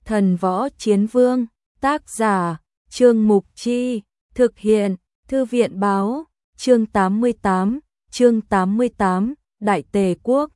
Thần Võ Chiến Vương, tác giả, Trương Mục Chi, thực hiện, Thư viện Báo, chương 88, Đại Tề Quốc.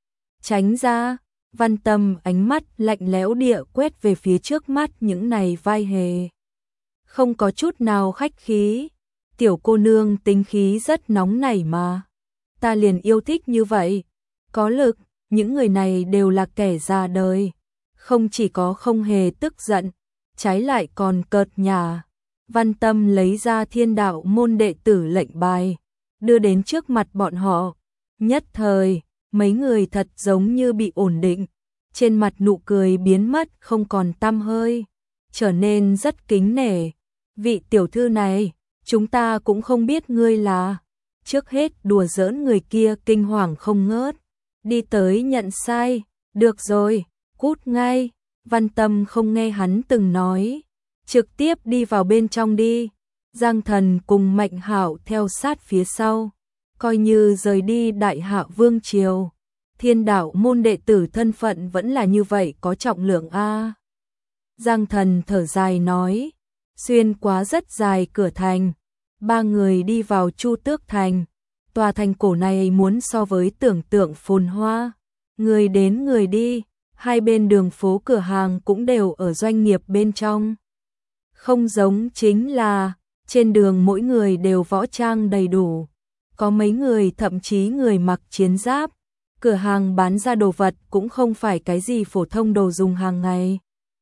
Tránh ra, Văn Tâm ánh mắt lạnh lẽo địa quét về phía trước mắt những này vai hề. Không có chút nào khách khí, tiểu cô nương tính khí rất nóng nảy mà. Ta liền yêu thích như vậy, có lực, những người này đều là kẻ già đời. Không chỉ có không hề tức giận, trái lại còn cợt nhả. Văn Tâm lấy ra Thiên Đạo môn đệ tử lệnh bài, đưa đến trước mặt bọn họ. Nhất thời, mấy người thật giống như bị ổn định, trên mặt nụ cười biến mất không còn tăm hơi, trở nên rất kính nể. Vị tiểu thư này, chúng ta cũng không biết ngươi là. Trước hết đùa giỡn người kia kinh hoàng không ngớt, đi tới nhận sai, được rồi, cút ngay. Văn Tâm không nghe hắn từng nói, trực tiếp đi vào bên trong đi. Giang Thần cùng Mạnh Hạo theo sát phía sau, coi như rời đi Đại Hạ Vương triều. Thiên Đạo môn đệ tử thân phận vẫn là như vậy có trọng lượng a. Giang Thần thở dài nói, xuyên quá rất dài cửa thành, ba người đi vào Chu Tước thành. Tòa thành cổ này muốn so với tưởng tượng phồn hoa, người đến người đi, hai bên đường phố cửa hàng cũng đều ở doanh nghiệp bên trong. Không giống chính là, trên đường mỗi người đều võ trang đầy đủ, có mấy người thậm chí người mặc chiến giáp. Cửa hàng bán ra đồ vật cũng không phải cái gì phổ thông đồ dùng hàng ngày,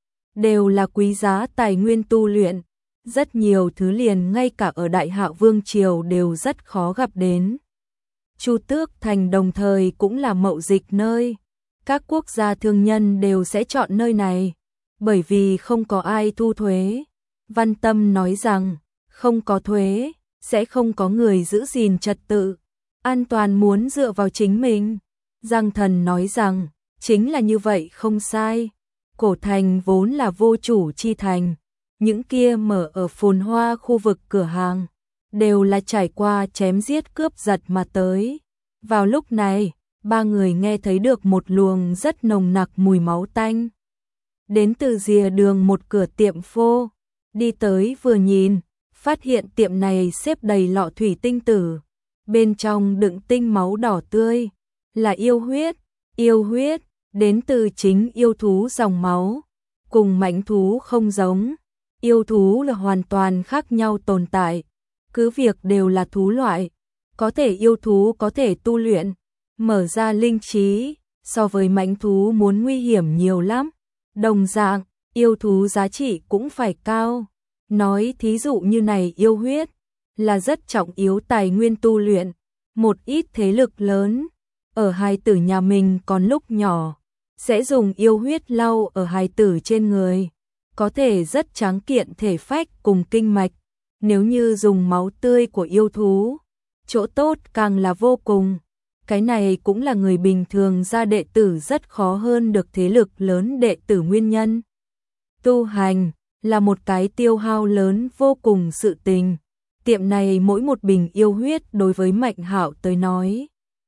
đều là quý giá tài nguyên tu luyện, rất nhiều thứ liền ngay cả ở Đại Hạ Vương triều đều rất khó gặp đến. Chu Tước thành đồng thời cũng là mậu dịch nơi, các quốc gia thương nhân đều sẽ chọn nơi này, bởi vì không có ai thu thuế. Văn Tâm nói rằng, không có thuế, sẽ không có người giữ gìn trật tự, an toàn muốn dựa vào chính mình. Giang Thần nói rằng, chính là như vậy không sai. Cổ thành vốn là vô chủ chi thành, những kia mở ở phồn hoa khu vực cửa hàng, đều là trải qua chém giết cướp giật mà tới. Vào lúc này, ba người nghe thấy được một luồng rất nồng nặc mùi máu tanh. Đến từ rìa đường một cửa tiệm phô, đi tới vừa nhìn, phát hiện tiệm này xếp đầy lọ thủy tinh tử, bên trong đựng tinh máu đỏ tươi, là yêu huyết, đến từ chính yêu thú dòng máu, cùng mãnh thú không giống, yêu thú là hoàn toàn khác nhau tồn tại, cứ việc đều là thú loại, có thể yêu thú có thể tu luyện, mở ra linh trí, so với mãnh thú muốn nguy hiểm nhiều lắm, đồng dạng, yêu thú giá trị cũng phải cao, nói thí dụ như này yêu huyết, là rất trọng yếu tài nguyên tu luyện, một ít thế lực lớn, ở hài tử nhà mình còn lúc nhỏ, sẽ dùng yêu huyết lau ở hài tử trên người, có thể rất tráng kiện thể phách cùng kinh mạch, nếu như dùng máu tươi của yêu thú, chỗ tốt càng là vô cùng. Cái này cũng là người bình thường ra đệ tử rất khó hơn được thế lực lớn đệ tử nguyên nhân. Tu hành là một cái tiêu hao lớn vô cùng sự tình. Tiệm này mỗi một bình yêu huyết đối với Mạnh Hạo tới nói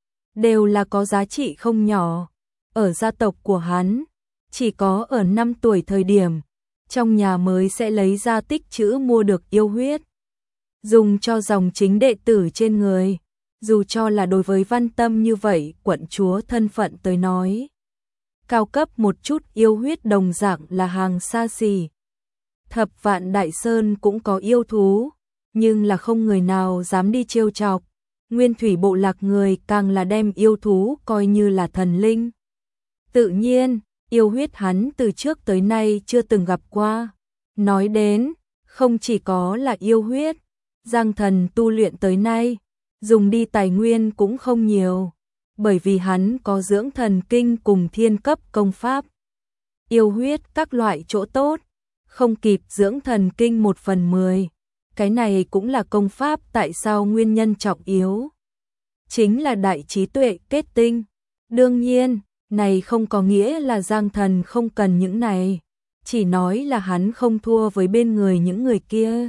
đều là có giá trị không nhỏ. Ở gia tộc của hắn, chỉ có ở 5 tuổi thời điểm, trong nhà mới sẽ lấy ra tích trữ mua được yêu huyết, dùng cho dòng chính đệ tử trên người. Dù cho là đối với Văn Tâm như vậy, quận chúa thân phận tới nói, cao cấp một chút yêu huyết đồng dạng là hàng xa xỉ. Thập Vạn Đại Sơn cũng có yêu thú, nhưng là không người nào dám đi trêu chọc. Nguyên thủy bộ lạc người càng là đem yêu thú coi như là thần linh. Tự nhiên, yêu huyết hắn từ trước tới nay chưa từng gặp qua. Nói đến, không chỉ có là yêu huyết, Giang Thần tu luyện tới nay, dùng đi tài nguyên cũng không nhiều, bởi vì hắn có dưỡng thần kinh cùng thiên cấp công pháp. Yêu huyết các loại chỗ tốt, không kịp dưỡng thần kinh 1/10. Cái này cũng là công pháp tại sao nguyên nhân trọng yếu. Chính là đại trí tuệ kết tinh. Đương nhiên, này không có nghĩa là Giang Thần không cần những này, chỉ nói là hắn không thua với bên người những người kia.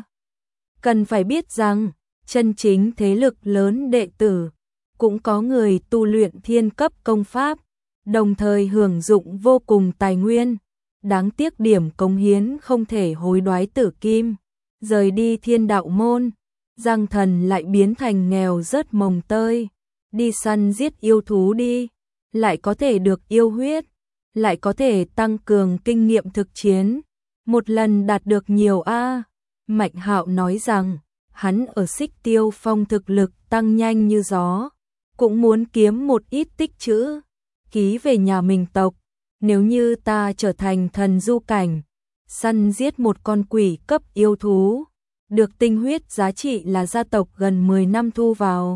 Cần phải biết rằng, chân chính thế lực lớn đệ tử, cũng có người tu luyện thiên cấp công pháp, đồng thời hưởng dụng vô cùng tài nguyên, đáng tiếc điểm cống hiến không thể hối đoái tử kim. Rời đi Thiên Đạo môn, Giang Thần lại biến thành nghèo rớt mồng tơi. Đi săn giết yêu thú đi, lại có thể được yêu huyết, lại có thể tăng cường kinh nghiệm thực chiến. Một lần đạt được nhiều a. Mạnh Hạo nói rằng, hắn ở Xích Tiêu Phong thực lực tăng nhanh như gió, cũng muốn kiếm một ít tích trữ, ký về nhà mình tộc. Nếu như ta trở thành thần du cảnh, săn giết một con quỷ cấp yêu thú, được tinh huyết giá trị là gia tộc gần 10 năm thu vào.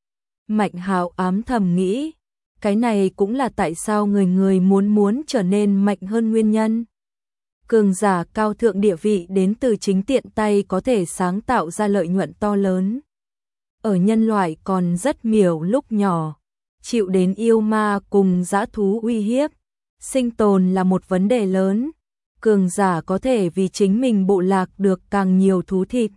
Mạnh Hạo ám thầm nghĩ, cái này cũng là tại sao người người muốn trở nên mạnh hơn nguyên nhân. Cường giả cao thượng địa vị đến từ chính tiện tay có thể sáng tạo ra lợi nhuận to lớn. Ở nhân loại còn rất miểu lúc nhỏ, chịu đến yêu ma cùng dã thú uy hiếp, sinh tồn là một vấn đề lớn. Cường giả có thể vì chính mình bộ lạc được càng nhiều thú thịt.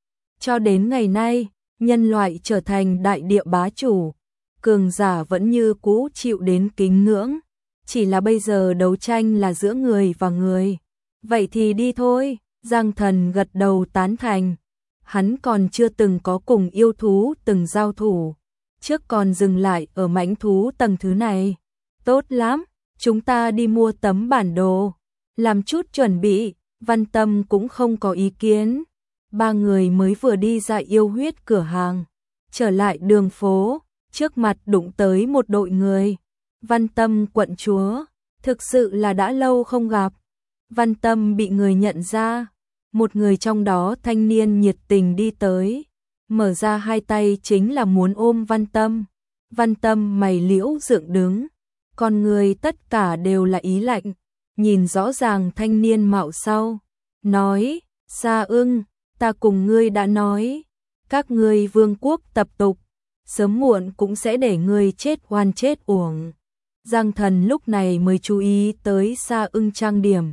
Cho đến ngày nay, nhân loại trở thành đại địa bá chủ, cường giả vẫn như cũ chịu đến kính ngưỡng, chỉ là bây giờ đấu tranh là giữa người và người. Vậy thì đi thôi, Giang Thần gật đầu tán thành. Hắn còn chưa từng có cùng yêu thú từng giao thủ, trước còn dừng lại ở mãnh thú tầng thứ này. Tốt lắm, chúng ta đi mua tấm bản đồ, làm chút chuẩn bị. Văn Tâm cũng không có ý kiến. Ba người mới vừa đi ra yêu huyết cửa hàng, trở lại đường phố, trước mặt đụng tới một đội người. Văn Tâm quận chúa, thực sự là đã lâu không gặp. Văn Tâm bị người nhận ra, một người trong đó thanh niên nhiệt tình đi tới, mở ra hai tay chính là muốn ôm Văn Tâm. Văn Tâm mày liễu dựng đứng, con người tất cả đều là ý lạnh, nhìn rõ ràng thanh niên mạo sau, nói, Sa Ưng, ta cùng ngươi đã nói, các ngươi vương quốc tập tục, sớm muộn cũng sẽ để ngươi chết oan chết uổng. Giang Thần lúc này mới chú ý tới Sa Ưng trang điểm.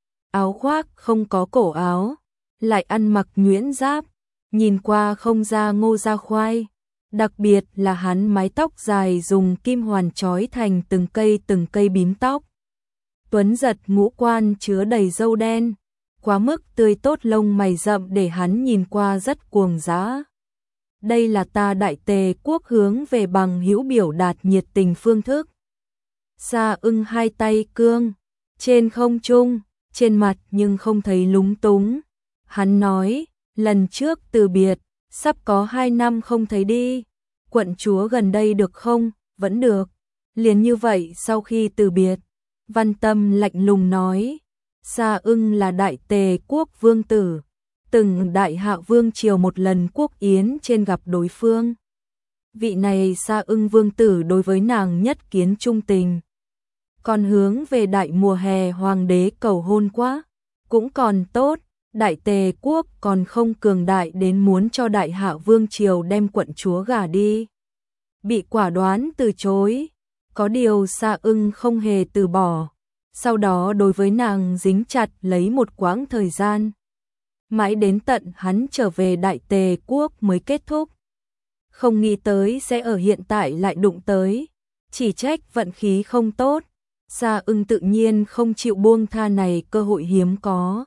Áo khoác không có cổ áo, lại ăn mặc nhuyễn giáp, nhìn qua không ra ngô ra khoai. Đặc biệt là hắn mái tóc dài dùng kim hoàn trói thành từng cây bím tóc. Tuấn giật ngũ quan chứa đầy râu đen, quá mức tươi tốt, lông mày rậm để hắn nhìn qua rất cuồng dã. Đây là ta Đại Tề quốc hướng về bằng hữu biểu đạt nhiệt tình phương thức. Sa Ưng hai tay cương trên không trung, trên mặt nhưng không thấy lúng túng. Hắn nói, lần trước từ biệt, sắp có 2 năm không thấy đi. Quận chúa gần đây được không? Vẫn được. Liền như vậy sau khi từ biệt, Văn Tâm lạnh lùng nói, Sa Ưng là Đại Tề quốc vương tử, từng đại hạ vương triều một lần quốc yến trên gặp đối phương. Vị này Sa Ưng vương tử đối với nàng nhất kiến trung tình. Còn hướng về đại mùa hè hoàng đế cầu hôn quá, cũng còn tốt, Đại Tề quốc còn không cường đại đến muốn cho đại hạ vương triều đem quận chúa gả đi. Bị quả đoán từ chối, có điều Sa Ưng không hề từ bỏ, sau đó đối với nàng dính chặt lấy một quãng thời gian. Mãi đến tận hắn trở về Đại Tề quốc mới kết thúc. Không nghĩ tới sẽ ở hiện tại lại đụng tới, chỉ trách vận khí không tốt. Sa Ưng tự nhiên không chịu buông tha này cơ hội hiếm có.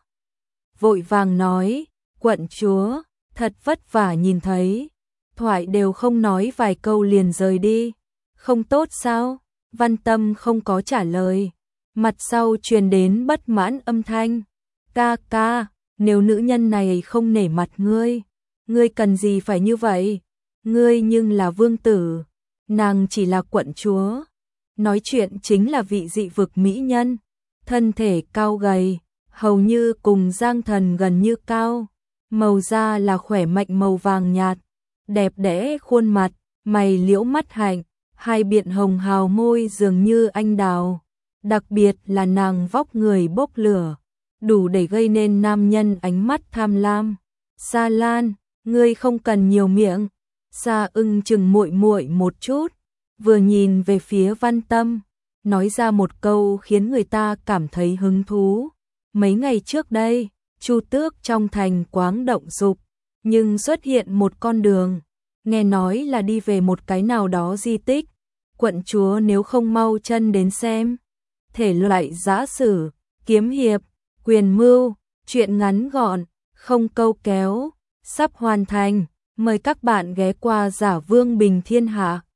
Vội vàng nói, quận chúa, thật vất vả nhìn thấy, thoại đều không nói vài câu liền rời đi. Không tốt sao? Văn Tâm không có trả lời. Mặt sau truyền đến bất mãn âm thanh. Ca ca, nếu nữ nhân này không nể mặt ngươi, ngươi cần gì phải như vậy? Ngươi nhưng là vương tử, nàng chỉ là quận chúa. Nói chuyện chính là vị dị vực mỹ nhân, thân thể cao gầy, hầu như cùng Giang Thần gần như cao, màu da là khỏe mạnh màu vàng nhạt, đẹp đẽ khuôn mặt, mày liễu mắt hạnh, hai biện hồng hào môi dường như anh đào, đặc biệt là nàng vóc người bốc lửa, đủ để gây nên nam nhân ánh mắt tham lam. Sa Lan, ngươi không cần nhiều miệng. Sa Ưng chừng muội muội một chút, vừa nhìn về phía Văn Tâm, nói ra một câu khiến người ta cảm thấy hứng thú. Mấy ngày trước đây, Chu Tước trong thành Quáng Động Dục, nhưng xuất hiện một con đường, nghe nói là đi về một cái nào đó di tích. Quận chúa nếu không mau chân đến xem, thể loại giã sử, kiếm hiệp, quyền mưu, truyện ngắn gọn, không câu kéo, sắp hoàn thành. Mời các bạn ghé qua Giả Vương Bình Thiên Hạ.